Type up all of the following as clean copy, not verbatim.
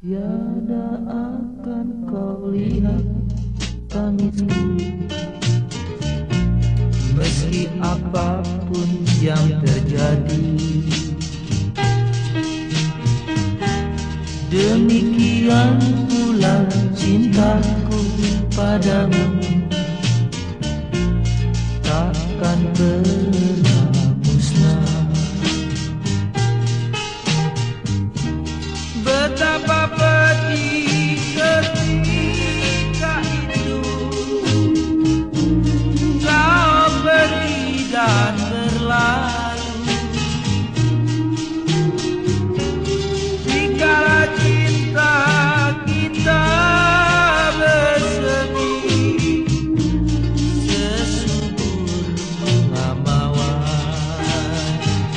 Tiada akan kau lihat tangisku, meski apapun yang terjadi. Demikian pula cintaku padamu, takkan pernah musnah. Betapa pedih ketika itu kau pergi dan berlalu. Dikala cinta kita bersemi sesubur bunga mawar,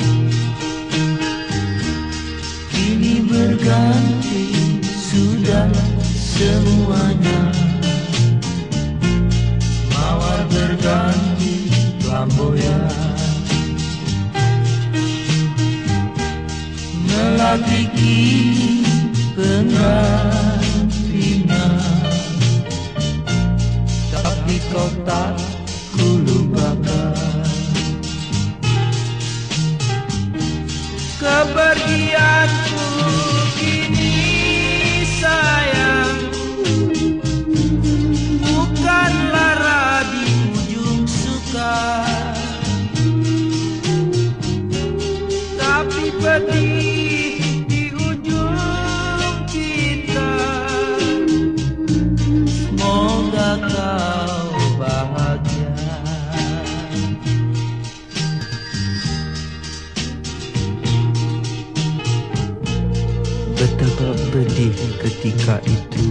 kini berganti sudah semuanya. Mawar berganti flamboyan, melati kini penggantinya. Tapi kau tak kulupakan kepergianku kini sayang, bukanlah rabi ujung suka, tapi pedih di ujung cinta. Semoga kau bahagia. Betapa pedih ketika itu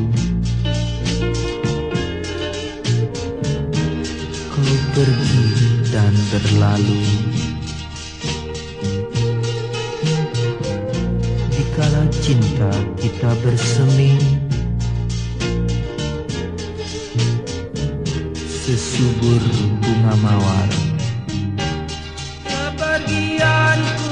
kau pergi dan berlalu. Dikala cinta kita bersemi sesubur bunga mawar. Kepergianku